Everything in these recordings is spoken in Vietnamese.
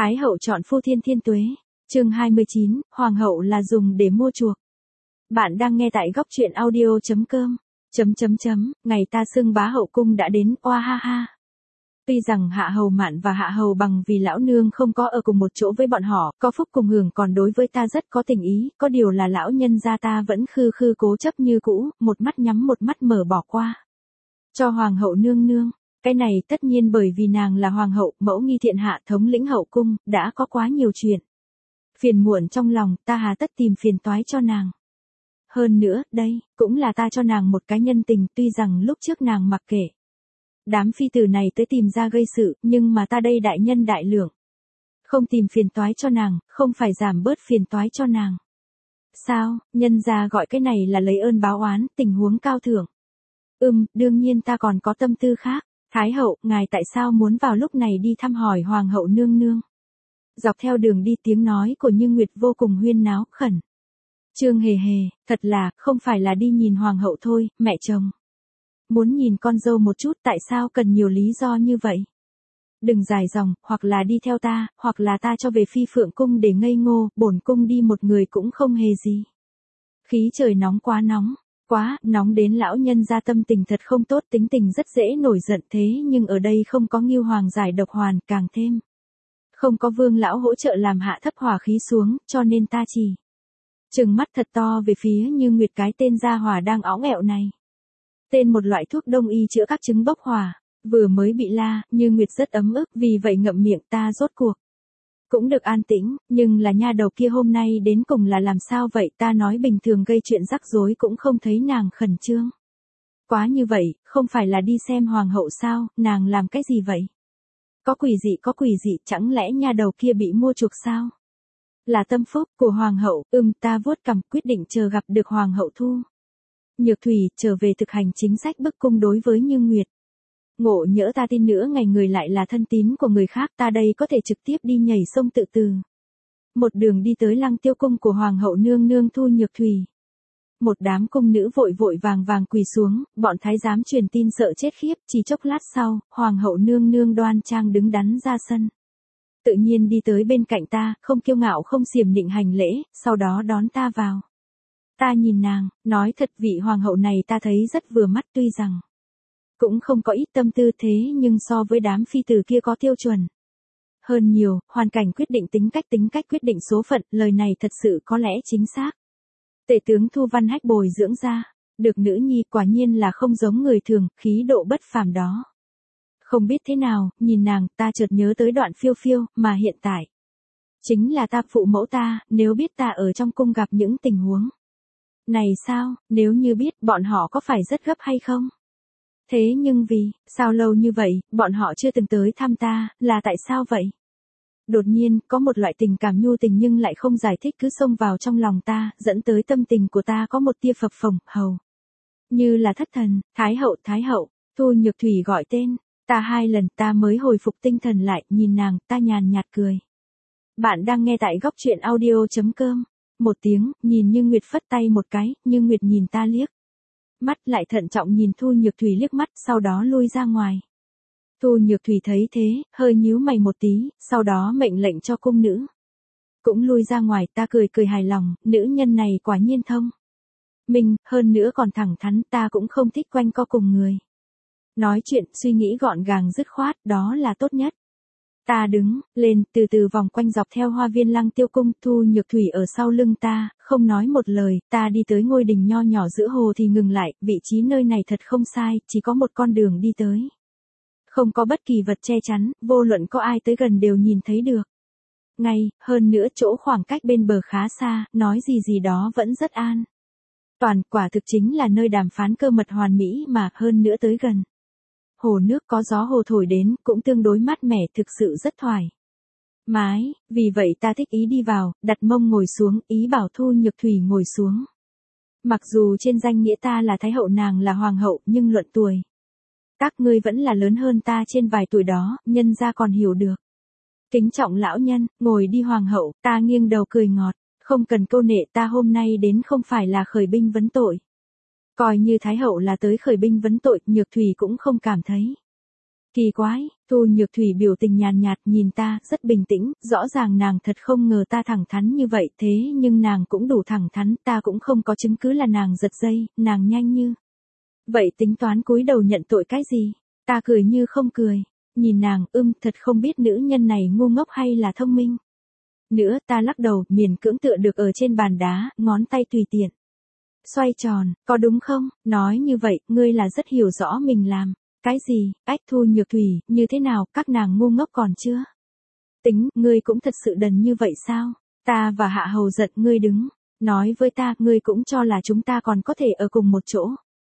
Thái hậu chọn phu thiên thiên tuế. Chương 29, hoàng hậu là dùng để mua chuộc. Bạn đang nghe tại góc truyện audio.com. Ngày ta xưng bá hậu cung đã đến, oa ha ha. Tuy rằng hạ hầu mạn và hạ hầu bằng vì lão nương không có ở cùng một chỗ với bọn họ, có phúc cùng hưởng còn đối với ta rất có tình ý, có điều là lão nhân gia ta vẫn khư khư cố chấp như cũ, một mắt nhắm một mắt mở bỏ qua. Cho hoàng hậu nương nương. Cái này tất nhiên bởi vì nàng là hoàng hậu, mẫu nghi thiện hạ thống lĩnh hậu cung, đã có quá nhiều chuyện. Phiền muộn trong lòng, ta hà tất tìm phiền toái cho nàng. Hơn nữa, đây, cũng là ta cho nàng một cái nhân tình, tuy rằng lúc trước nàng mặc kệ. Đám phi tử này tới tìm ra gây sự, nhưng mà ta đây đại nhân đại lượng. Không tìm phiền toái cho nàng, không phải giảm bớt phiền toái cho nàng. Sao, nhân gia gọi cái này là lấy ơn báo oán, tình huống cao thượng. Đương nhiên ta còn có tâm tư khác. Thái hậu, ngài tại sao muốn vào lúc này đi thăm hỏi hoàng hậu nương nương? Dọc theo đường đi tiếng nói của Như Nguyệt vô cùng huyên náo, khẩn. Trương hề hề, thật là, không phải là đi nhìn hoàng hậu thôi, mẹ chồng. Muốn nhìn con dâu một chút tại sao cần nhiều lý do như vậy? Đừng dài dòng, hoặc là đi theo ta, hoặc là ta cho về phi phượng cung để ngây ngô, bổn cung đi một người cũng không hề gì. Khí trời nóng quá nóng. Quá, nóng đến lão nhân gia tâm tình thật không tốt, tính tình rất dễ nổi giận, thế nhưng ở đây không có Ngưu Hoàng giải độc hoàn, càng thêm. Không có Vương lão hỗ trợ làm hạ thấp hỏa khí xuống, cho nên ta chỉ trừng mắt thật to về phía Như Nguyệt cái tên gia hỏa đang óng ẹo này. Tên một loại thuốc đông y chữa các chứng bốc hỏa, vừa mới bị la, Như Nguyệt rất ấm ức, vì vậy ngậm miệng, ta rốt cuộc cũng được an tĩnh, nhưng là nha đầu kia hôm nay đến cùng là làm sao vậy, ta nói bình thường gây chuyện rắc rối cũng không thấy nàng khẩn trương. Quá như vậy, không phải là đi xem hoàng hậu sao, nàng làm cái gì vậy? Có quỷ dị, chẳng lẽ nha đầu kia bị mua chuộc sao? Là tâm phúc của hoàng hậu, ta vuốt cằm quyết định chờ gặp được hoàng hậu Thu Nhược Thủy trở về thực hành chính sách bức cung đối với Như Nguyệt. Ngộ nhỡ ta tin nữa ngày người lại là thân tín của người khác, ta đây có thể trực tiếp đi nhảy sông tự tử. Một đường đi tới Lăng Tiêu cung của hoàng hậu nương nương Thu Nhược Thủy. Một đám cung nữ vội vàng quỳ xuống, bọn thái giám truyền tin sợ chết khiếp, chỉ chốc lát sau, hoàng hậu nương nương đoan trang đứng đắn ra sân. Tự nhiên đi tới bên cạnh ta, không kiêu ngạo không xiểm nịnh hành lễ, sau đó đón ta vào. Ta nhìn nàng, nói thật vị hoàng hậu này ta thấy rất vừa mắt, tuy rằng cũng không có ít tâm tư, thế nhưng so với đám phi tử kia có tiêu chuẩn hơn nhiều, hoàn cảnh quyết định tính cách quyết định số phận, lời này thật sự có lẽ chính xác. Tể tướng Thu Văn Hách bồi dưỡng ra, được nữ nhi quả nhiên là không giống người thường, khí độ bất phàm đó. Không biết thế nào, nhìn nàng, ta chợt nhớ tới đoạn phiêu phiêu, mà hiện tại chính là ta phụ mẫu ta, nếu biết ta ở trong cung gặp những tình huống này sao, nếu như biết, bọn họ có phải rất gấp hay không? Thế nhưng vì, sao lâu như vậy, bọn họ chưa từng tới thăm ta, là tại sao vậy? Đột nhiên, có một loại tình cảm nhu tình nhưng lại không giải thích cứ xông vào trong lòng ta, dẫn tới tâm tình của ta có một tia phập phồng, hầu như là thất thần. Thái hậu, Thu Nhược Thủy gọi tên, ta 2 lần, ta mới hồi phục tinh thần lại, nhìn nàng, ta nhàn nhạt cười. Bạn đang nghe tại góc truyện audio.com. Một tiếng, nhìn Như Nguyệt phất tay một cái, Như Nguyệt nhìn ta liếc mắt lại thận trọng nhìn Thu Nhược Thủy liếc mắt, sau đó lui ra ngoài. Thu Nhược Thủy thấy thế, hơi nhíu mày một tí, sau đó mệnh lệnh cho cung nữ cũng lui ra ngoài, ta cười hài lòng, nữ nhân này quả nhiên thông minh, hơn nữa còn thẳng thắn, ta cũng không thích quanh co cùng người. Nói chuyện, suy nghĩ gọn gàng dứt khoát, đó là tốt nhất. Ta đứng lên, từ từ vòng quanh dọc theo hoa viên Lăng Tiêu cung, Thu Nhược Thủy ở sau lưng ta, không nói một lời, ta đi tới ngôi đình nho nhỏ giữa hồ thì ngừng lại, vị trí nơi này thật không sai, chỉ có một con đường đi tới. Không có bất kỳ vật che chắn, vô luận có ai tới gần đều nhìn thấy được. Hơn nữa chỗ khoảng cách bên bờ khá xa, nói gì đó vẫn rất an toàn, quả thực chính là nơi đàm phán cơ mật hoàn mỹ mà, hơn nữa tới gần. Hồ nước có gió hồ thổi đến, cũng tương đối mát mẻ, thực sự rất thoải mái, vì vậy ta thích ý đi vào, đặt mông ngồi xuống, ý bảo Thu Nhược Thủy ngồi xuống. Mặc dù trên danh nghĩa ta là thái hậu nàng là hoàng hậu, nhưng luận tuổi các ngươi vẫn là lớn hơn ta trên vài tuổi đó, nhân gia còn hiểu được. Kính trọng lão nhân, ngồi đi hoàng hậu, ta nghiêng đầu cười ngọt, không cần câu nệ, ta hôm nay đến không phải là khởi binh vấn tội. Coi như thái hậu là tới khởi binh vấn tội, Nhược Thủy cũng không cảm thấy Kỳ quái, Thu Nhược Thủy biểu tình nhàn nhạt nhìn ta, rất bình tĩnh, rõ ràng nàng thật không ngờ ta thẳng thắn như vậy, thế nhưng nàng cũng đủ thẳng thắn, ta cũng không có chứng cứ là nàng giật dây, nàng nhanh như vậy tính toán cúi đầu nhận tội cái gì? Ta cười như không cười, nhìn nàng, thật không biết nữ nhân này ngu ngốc hay là thông minh. Nữa, ta lắc đầu, miễn cưỡng tựa được ở trên bàn đá, ngón tay tùy tiện xoay tròn, có đúng không? Nói như vậy, ngươi là rất hiểu rõ mình làm. Cái gì? Ách, Thu Nhược Thủy, như thế nào, các nàng ngu ngốc còn chưa? Tính, ngươi cũng thật sự đần như vậy sao? Ta và Hạ Hầu giận ngươi đứng. Nói với ta, ngươi cũng cho là chúng ta còn có thể ở cùng một chỗ.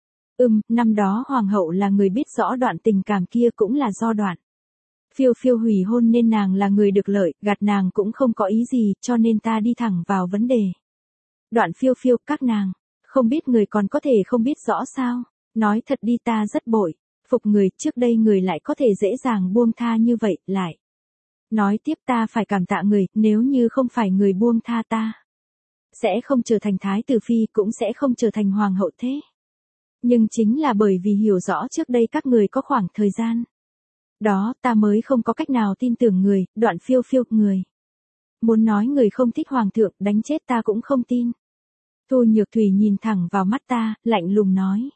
Năm đó Hoàng hậu là người biết rõ đoạn tình cảm kia cũng là do đoạn. Phiêu Phiêu hủy hôn nên nàng là người được lợi, gạt nàng cũng không có ý gì, cho nên ta đi thẳng vào vấn đề. Đoạn Phiêu Phiêu, các nàng, không biết người còn có thể không biết rõ sao? Nói thật đi, ta rất bội phục người, trước đây người lại có thể dễ dàng buông tha như vậy, lại. Nói tiếp, ta phải cảm tạ người, nếu như không phải người buông tha ta, sẽ không trở thành thái tử phi, cũng sẽ không trở thành hoàng hậu thế. Nhưng chính là bởi vì hiểu rõ trước đây các người có khoảng thời gian đó, ta mới không có cách nào tin tưởng người. Đoạn Phiêu Phiêu, người muốn nói người không thích hoàng thượng, đánh chết ta cũng không tin. Thu Nhược Thủy nhìn thẳng vào mắt ta, lạnh lùng nói.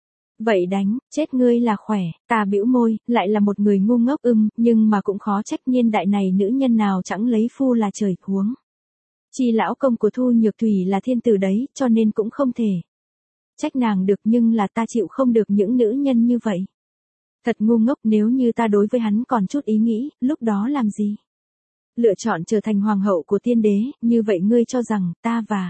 Vậy đánh, chết ngươi là khỏe. Ta bĩu môi, lại là một người ngu ngốc, nhưng mà cũng khó trách, niên đại này nữ nhân nào chẳng lấy phu là trời, huống chi lão công của Thu Nhược Thủy là thiên tử đấy, cho nên cũng không thể trách nàng được, nhưng là ta chịu không được những nữ nhân như vậy. Thật ngu ngốc, nếu như ta đối với hắn còn chút ý nghĩ, lúc đó làm gì? Lựa chọn trở thành hoàng hậu của tiên đế, như vậy ngươi cho rằng ta và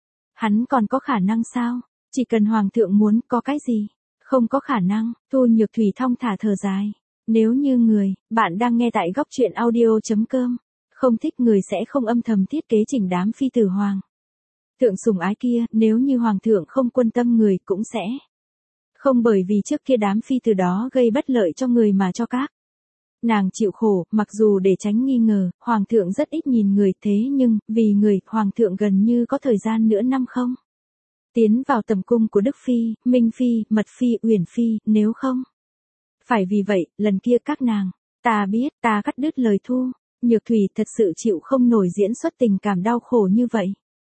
hắn còn có khả năng sao? Chỉ cần hoàng thượng muốn, có cái gì? Không có khả năng. Thu Nhược Thủy thong thả thở dài. Nếu như bạn đang nghe tại góc truyện audio.com, không thích người sẽ không âm thầm thiết kế chỉnh đám phi tử hoàng thượng sủng ái kia, nếu như hoàng thượng không quan tâm người cũng sẽ không bởi vì trước kia đám phi tử đó gây bất lợi cho người mà cho các nàng chịu khổ, mặc dù để tránh nghi ngờ, hoàng thượng rất ít nhìn người, thế nhưng, vì người, hoàng thượng gần như có thời gian nửa năm không tiến vào tầm cung của Đức Phi, Minh Phi, Mật Phi, Uyển Phi, nếu không phải vì vậy, lần kia các nàng, ta biết, ta cắt đứt lời Thu Nhược Thủy, thật sự chịu không nổi diễn xuất tình cảm đau khổ như vậy.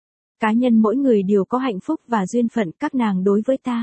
Cá nhân mỗi người đều có hạnh phúc và duyên phận, các nàng đối với ta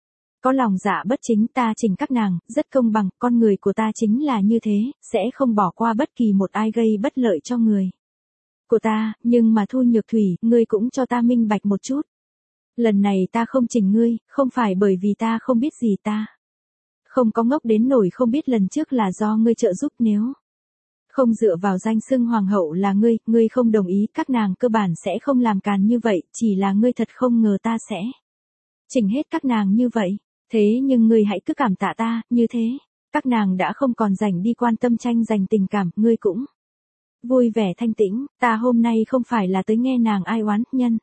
có lòng dạ bất chính, ta chỉnh các nàng, rất công bằng, con người của ta chính là như thế, sẽ không bỏ qua bất kỳ một ai gây bất lợi cho người của ta, nhưng mà Thu Nhược Thủy, ngươi cũng cho ta minh bạch một chút. Lần này ta không chỉnh ngươi, không phải bởi vì ta không biết gì, ta không có ngốc đến nổi không biết lần trước là do ngươi trợ giúp, nếu không dựa vào danh xưng hoàng hậu là ngươi không đồng ý, các nàng cơ bản sẽ không làm càn như vậy, chỉ là ngươi thật không ngờ ta sẽ chỉnh hết các nàng như vậy. Thế nhưng ngươi hãy cứ cảm tạ ta, như thế, các nàng đã không còn rảnh đi quan tâm tranh giành tình cảm, ngươi cũng vui vẻ thanh tĩnh, ta hôm nay không phải là tới nghe nàng ai oán, nhân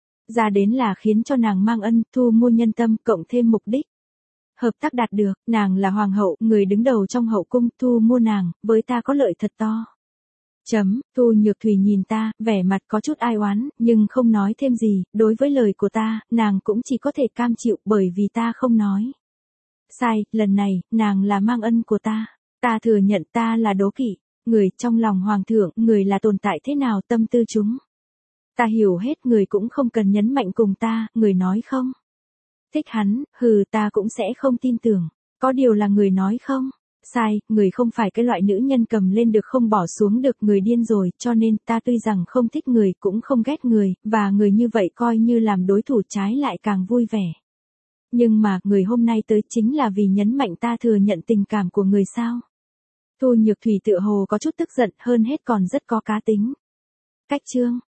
ra đến là khiến cho nàng mang ân, thu mua nhân tâm, cộng thêm mục đích hợp tác đạt được, nàng là hoàng hậu, người đứng đầu trong hậu cung, thu mua nàng, với ta có lợi thật to. Thu Nhược Thủy nhìn ta, vẻ mặt có chút ai oán, nhưng không nói thêm gì, đối với lời của ta, nàng cũng chỉ có thể cam chịu, bởi vì ta không nói sai, lần này, nàng là mang ân của ta. Ta thừa nhận ta là đố kỵ, người trong lòng hoàng thượng, người là tồn tại thế nào, tâm tư chúng ta hiểu hết, người cũng không cần nhấn mạnh cùng ta, người nói không thích hắn, ta cũng sẽ không tin tưởng. Có điều là người nói không sai, người không phải cái loại nữ nhân cầm lên được không bỏ xuống được, người điên rồi, cho nên ta tuy rằng không thích người cũng không ghét người, và người như vậy coi như làm đối thủ, trái lại càng vui vẻ. Nhưng mà, người hôm nay tới chính là vì nhấn mạnh ta thừa nhận tình cảm của người sao? Thu Nhược Thủy tựa hồ có chút tức giận, hơn hết còn rất có cá tính. Cách chương